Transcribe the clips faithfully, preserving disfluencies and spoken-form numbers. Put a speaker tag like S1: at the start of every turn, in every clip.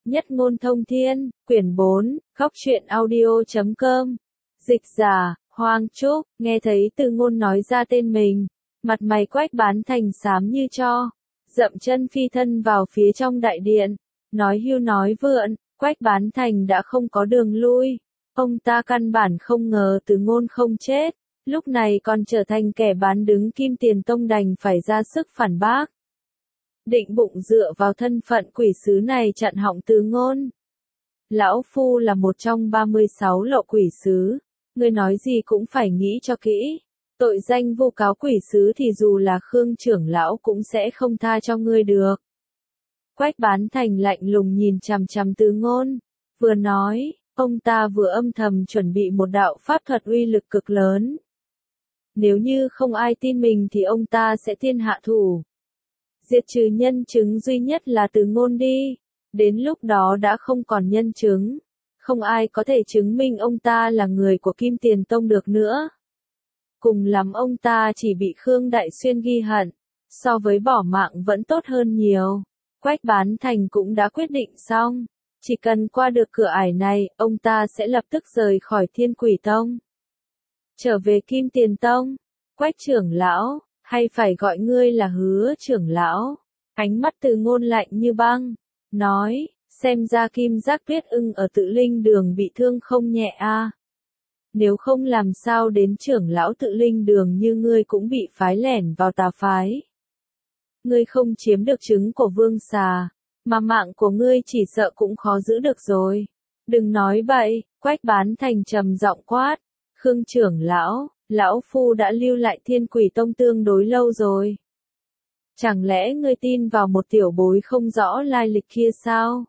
S1: Nhất ngôn thông thiên, quyển bốn, góc truyện audio chấm com. Dịch giả, Hoàng Trúc, nghe thấy Từ Ngôn nói ra tên mình, mặt mày Quách Bán Thành xám như tro, dậm chân phi thân vào phía trong đại điện, nói hưu nói vượn, Quách Bán Thành đã không có đường lui, ông ta căn bản không ngờ Từ Ngôn không chết, lúc này còn trở thành kẻ bán đứng Kim Tiền Tông đành phải ra sức phản bác. Định bụng dựa vào thân phận quỷ sứ này chặn họng Từ Ngôn. Lão Phu là một trong ba mươi sáu lộ quỷ sứ, ngươi nói gì cũng phải nghĩ cho kỹ. Tội danh vu cáo quỷ sứ thì dù là Khương trưởng lão cũng sẽ không tha cho ngươi được. Quách Bán Thành lạnh lùng nhìn chằm chằm Từ Ngôn, vừa nói, ông ta vừa âm thầm chuẩn bị một đạo pháp thuật uy lực cực lớn. Nếu như không ai tin mình thì ông ta sẽ tiên hạ thủ. Diệt trừ nhân chứng duy nhất là Từ Ngôn đi, đến lúc đó đã không còn nhân chứng, không ai có thể chứng minh ông ta là người của Kim Tiền Tông được nữa. Cùng lắm ông ta chỉ bị Khương Đại Xuyên ghi hận, so với bỏ mạng vẫn tốt hơn nhiều. Quách Bán Thành cũng đã quyết định xong, chỉ cần qua được cửa ải này, ông ta sẽ lập tức rời khỏi Thiên Quỷ Tông. Trở về Kim Tiền Tông, Quách trưởng lão, hay phải gọi ngươi là Hứa trưởng lão. Ánh mắt Từ Ngôn lạnh như băng, nói, xem ra Kim Giác Tuyết Ưng ở Tự Linh Đường bị thương không nhẹ a. À. Nếu không làm sao đến trưởng lão Tự Linh Đường như ngươi cũng bị phái lẻn vào tà phái. Ngươi không chiếm được trứng của vương xà, mà mạng của ngươi chỉ sợ cũng khó giữ được rồi. Đừng nói bậy, Quách Bán Thành trầm giọng quát, Khương trưởng lão, lão phu đã lưu lại Thiên Quỷ Tông tương đối lâu rồi. Chẳng lẽ ngươi tin vào một tiểu bối không rõ lai lịch kia sao?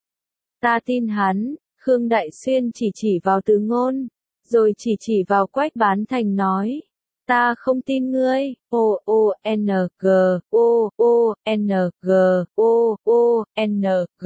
S1: Ta tin hắn, Khương Đại Xuyên chỉ chỉ vào Từ Ngôn, rồi chỉ chỉ vào Quách Bán Thành nói, ta không tin ngươi, o o n g, o o n g, o o n g.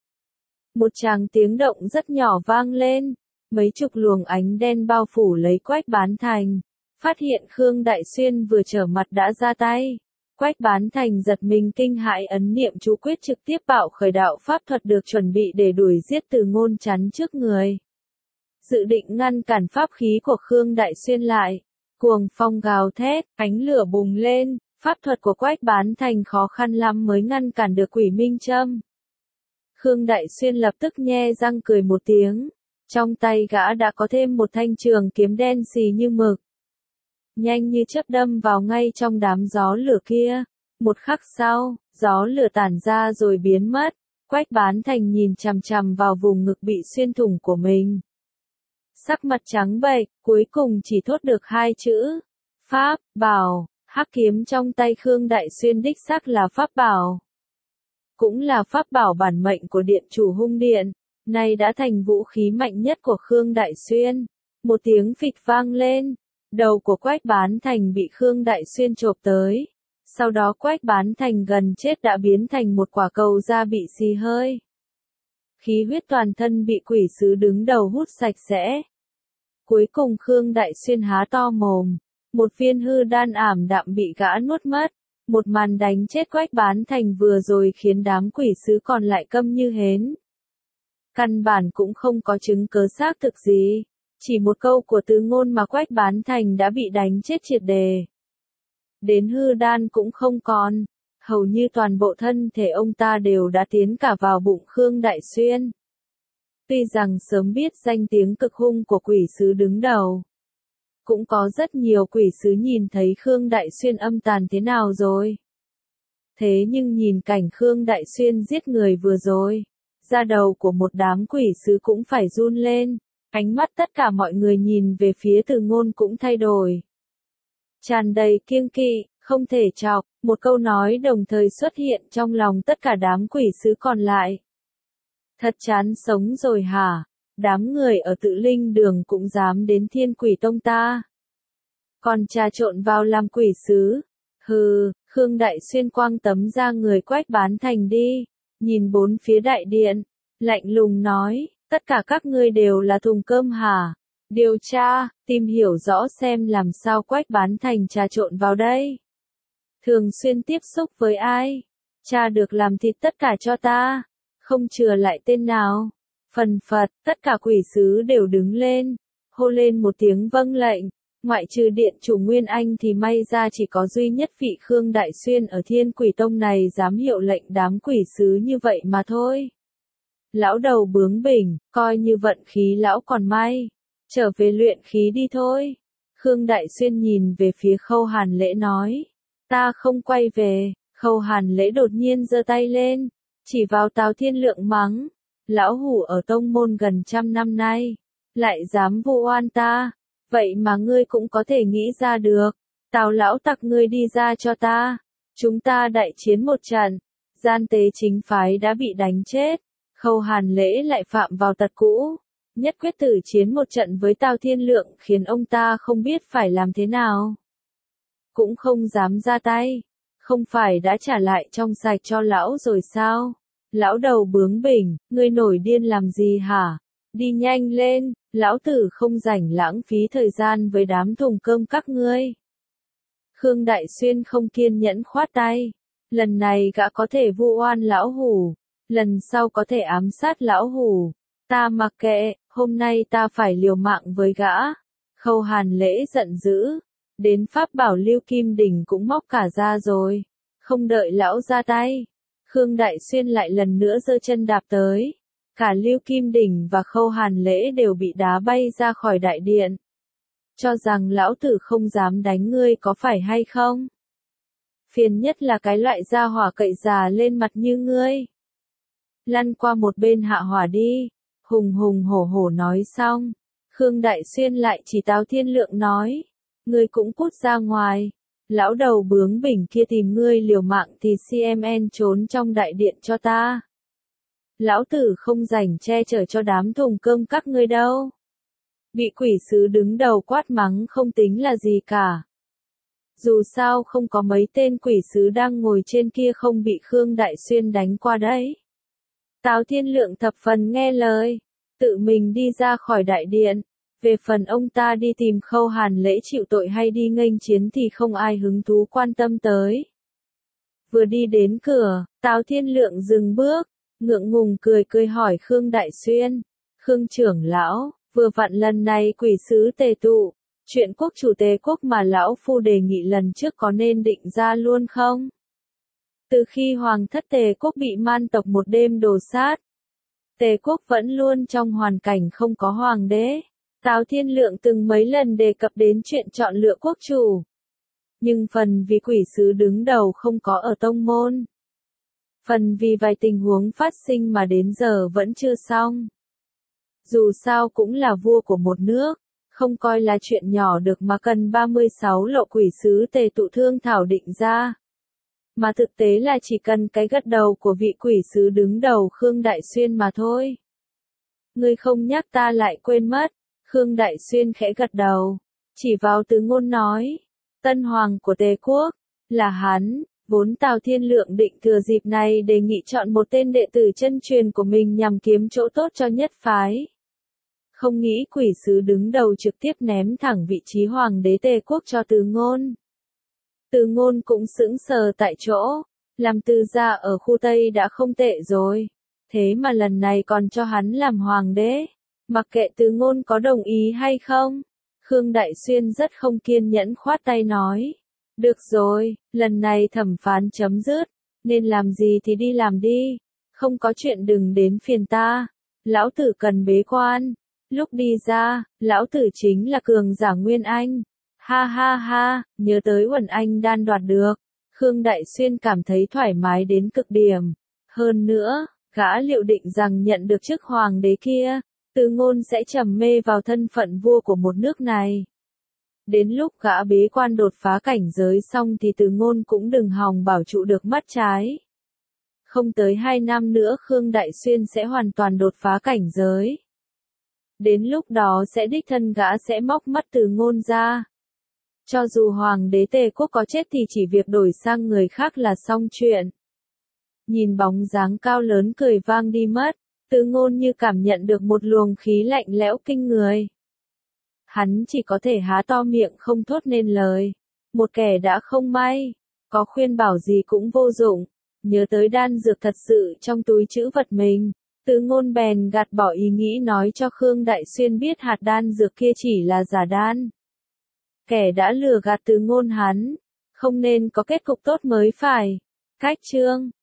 S1: Một tràng tiếng động rất nhỏ vang lên, mấy chục luồng ánh đen bao phủ lấy Quách Bán Thành, phát hiện Khương Đại Xuyên vừa trở mặt đã ra tay. Quách Bán Thành giật mình kinh hãi ấn niệm chú quyết trực tiếp bạo khởi đạo pháp thuật được chuẩn bị để đuổi giết Từ Ngôn chắn trước người. Dự định ngăn cản pháp khí của Khương Đại Xuyên lại, cuồng phong gào thét, ánh lửa bùng lên, pháp thuật của Quách Bán Thành khó khăn lắm mới ngăn cản được Quỷ Minh Châm. Khương Đại Xuyên lập tức nhe răng cười một tiếng, trong tay gã đã có thêm một thanh trường kiếm đen xì như mực. Nhanh như chớp đâm vào ngay trong đám gió lửa kia. Một khắc sau, gió lửa tản ra rồi biến mất. Quách Bán Thành nhìn chằm chằm vào vùng ngực bị xuyên thủng của mình. Sắc mặt trắng bệch, cuối cùng chỉ thốt được hai chữ. Pháp, bảo, hắc kiếm trong tay Khương Đại Xuyên đích xác là pháp bảo. Cũng là pháp bảo bản mệnh của điện chủ hung điện. Nay đã thành vũ khí mạnh nhất của Khương Đại Xuyên. Một tiếng phịch vang lên. Đầu của Quách Bán Thành bị Khương Đại Xuyên chộp tới. Sau đó Quách Bán Thành gần chết đã biến thành một quả cầu da bị xì hơi. Khí huyết toàn thân bị quỷ sứ đứng đầu hút sạch sẽ. Cuối cùng Khương Đại Xuyên há to mồm. Một viên hư đan ảm đạm bị gã nuốt mất. Một màn đánh chết Quách Bán Thành vừa rồi khiến đám quỷ sứ còn lại câm như hến. Căn bản cũng không có chứng cớ xác thực gì. Chỉ một câu của Từ Ngôn mà Quách Bán Thành đã bị đánh chết triệt đề. Đến hư đan cũng không còn, hầu như toàn bộ thân thể ông ta đều đã tiến cả vào bụng Khương Đại Xuyên. Tuy rằng sớm biết danh tiếng cực hung của quỷ sứ đứng đầu, cũng có rất nhiều quỷ sứ nhìn thấy Khương Đại Xuyên âm tàn thế nào rồi. Thế nhưng nhìn cảnh Khương Đại Xuyên giết người vừa rồi, da đầu của một đám quỷ sứ cũng phải run lên. Ánh mắt tất cả mọi người nhìn về phía Từ Ngôn cũng thay đổi. Tràn đầy kiêng kỵ, không thể chọc, một câu nói đồng thời xuất hiện trong lòng tất cả đám quỷ sứ còn lại. Thật chán sống rồi hả? Đám người ở Tự Linh Đường cũng dám đến Thiên Quỷ Tông ta. Còn trà trộn vào làm quỷ sứ. Hừ, Khương Đại Xuyên quang tấm ra người Quách Bán Thành đi, nhìn bốn phía đại điện, lạnh lùng nói. Tất cả các ngươi đều là thùng cơm hả? Điều tra, tìm hiểu rõ xem làm sao Quách Bán Thành trà trộn vào đây. Thường xuyên tiếp xúc với ai? Cha được làm thịt tất cả cho ta. không chừa lại tên nào. Phần phật, tất cả quỷ sứ đều đứng lên, hô lên một tiếng vâng lệnh. Ngoại trừ điện chủ Nguyên Anh thì may ra chỉ có duy nhất vị Khương Đại Xuyên ở Thiên Quỷ Tông này dám hiệu lệnh đám quỷ sứ như vậy mà thôi. Lão đầu bướng bỉnh, coi như vận khí lão còn may. Trở về luyện khí đi thôi. Khương Đại Xuyên nhìn về phía Khâu Hàn Lễ nói. Ta không quay về. Khâu Hàn Lễ đột nhiên giơ tay lên, chỉ vào Tào Thiên Lượng mắng. Lão hủ ở tông môn gần trăm năm nay, lại dám vu oan ta. Vậy mà ngươi cũng có thể nghĩ ra được. Tào lão tặc, ngươi đi ra cho ta. Chúng ta đại chiến một trận. Gian tế chính phái đã bị đánh chết. Khâu Hàn Lễ lại phạm vào tật cũ. Nhất quyết tử chiến một trận với Tào Thiên Lượng khiến ông ta không biết phải làm thế nào. Cũng không dám ra tay. Không phải đã trả lại trong sạch cho lão rồi sao? Lão đầu bướng bỉnh, ngươi nổi điên làm gì hả? Đi nhanh lên, lão tử không rảnh lãng phí thời gian với đám thùng cơm các ngươi. Khương Đại Xuyên không kiên nhẫn khoát tay. Lần này gã có thể vu oan lão hủ. Lần sau có thể ám sát lão hủ. Ta mặc kệ, hôm nay ta phải liều mạng với gã. Khâu Hàn Lễ giận dữ. Đến pháp bảo Lưu Kim Đỉnh cũng móc cả ra rồi. Không đợi lão ra tay. Khương Đại Xuyên lại lần nữa giơ chân đạp tới. Cả Lưu Kim Đỉnh và Khâu Hàn Lễ đều bị đá bay ra khỏi đại điện. Cho rằng lão tử không dám đánh ngươi có phải hay không? Phiền nhất là cái loại da hỏa cậy già lên mặt như ngươi. Lăn qua một bên hạ hỏa đi. Hùng hùng hổ hổ nói xong. Khương Đại Xuyên lại chỉ Tào Thiên Lượng nói. Ngươi cũng cút ra ngoài. Lão đầu bướng bỉnh kia tìm ngươi liều mạng thì xê em en trốn trong đại điện cho ta. Lão tử không rảnh che chở cho đám thùng cơm các ngươi đâu. Bị quỷ sứ đứng đầu quát mắng không tính là gì cả. Dù sao không có mấy tên quỷ sứ đang ngồi trên kia không bị Khương Đại Xuyên đánh qua đấy. Tào Thiên Lượng thập phần nghe lời, tự mình đi ra khỏi đại điện. Về phần ông ta đi tìm Khâu Hàn Lễ chịu tội hay đi nghênh chiến thì không ai hứng thú quan tâm tới. Vừa đi đến cửa, Tào Thiên Lượng dừng bước, ngượng ngùng cười cười hỏi Khương Đại Xuyên. Khương trưởng lão, vừa vặn lần này quỷ sứ tề tụ, chuyện quốc chủ Tề quốc mà lão phu đề nghị lần trước có nên định ra luôn không? Từ khi hoàng thất Tề quốc bị man tộc một đêm đồ sát, Tề quốc vẫn luôn trong hoàn cảnh không có hoàng đế. Tào Thiên Lượng từng mấy lần đề cập đến chuyện chọn lựa quốc chủ. Nhưng phần vì quỷ sứ đứng đầu không có ở tông môn. Phần vì vài tình huống phát sinh mà đến giờ vẫn chưa xong. Dù sao cũng là vua của một nước, không coi là chuyện nhỏ được mà cần ba mươi sáu lộ quỷ sứ tề tụ thương thảo định ra. Mà thực tế là chỉ cần cái gật đầu của vị quỷ sứ đứng đầu Khương Đại Xuyên mà thôi. Ngươi không nhắc ta lại quên mất. Khương Đại Xuyên khẽ gật đầu, chỉ vào Từ Ngôn nói, tân hoàng của Tề quốc, là hắn. Vốn Tào Thiên Lượng định thừa dịp này đề nghị chọn một tên đệ tử chân truyền của mình nhằm kiếm chỗ tốt cho nhất phái. Không nghĩ quỷ sứ đứng đầu trực tiếp ném thẳng vị trí hoàng đế Tề quốc cho Từ Ngôn. Từ Ngôn cũng sững sờ tại chỗ, làm từ gia ở khu Tây đã không tệ rồi, thế mà lần này còn cho hắn làm hoàng đế. Mặc kệ Từ Ngôn có đồng ý hay không, Khương Đại Xuyên rất không kiên nhẫn khoát tay nói. Được rồi, lần này thẩm phán chấm dứt, nên làm gì thì đi làm đi, không có chuyện đừng đến phiền ta, lão tử cần bế quan. Lúc đi ra, lão tử chính là cường giả Nguyên Anh. Ha ha ha, nhớ tới Uẩn Anh đan đoạt được, Khương Đại Xuyên cảm thấy thoải mái đến cực điểm. Hơn nữa, gã liệu định rằng nhận được chức hoàng đế kia, Từ Ngôn sẽ trầm mê vào thân phận vua của một nước này. Đến lúc gã bế quan đột phá cảnh giới xong thì Từ Ngôn cũng đừng hòng bảo trụ được mắt trái. Không tới hai năm nữa Khương Đại Xuyên sẽ hoàn toàn đột phá cảnh giới. Đến lúc đó sẽ đích thân gã sẽ móc mắt Từ Ngôn ra. Cho dù hoàng đế Tề quốc có chết thì chỉ việc đổi sang người khác là xong chuyện. Nhìn bóng dáng cao lớn cười vang đi mất, Từ Ngôn như cảm nhận được một luồng khí lạnh lẽo kinh người. Hắn chỉ có thể há to miệng không thốt nên lời. Một kẻ đã không may, có khuyên bảo gì cũng vô dụng. nhớ tới đan dược thật sự trong túi trữ vật mình. Từ Ngôn bèn gạt bỏ ý nghĩ nói cho Khương Đại Xuyên biết hạt đan dược kia chỉ là giả đan. Kẻ đã lừa gạt Từ Ngôn hắn, không nên có kết cục tốt mới phải. Cách chương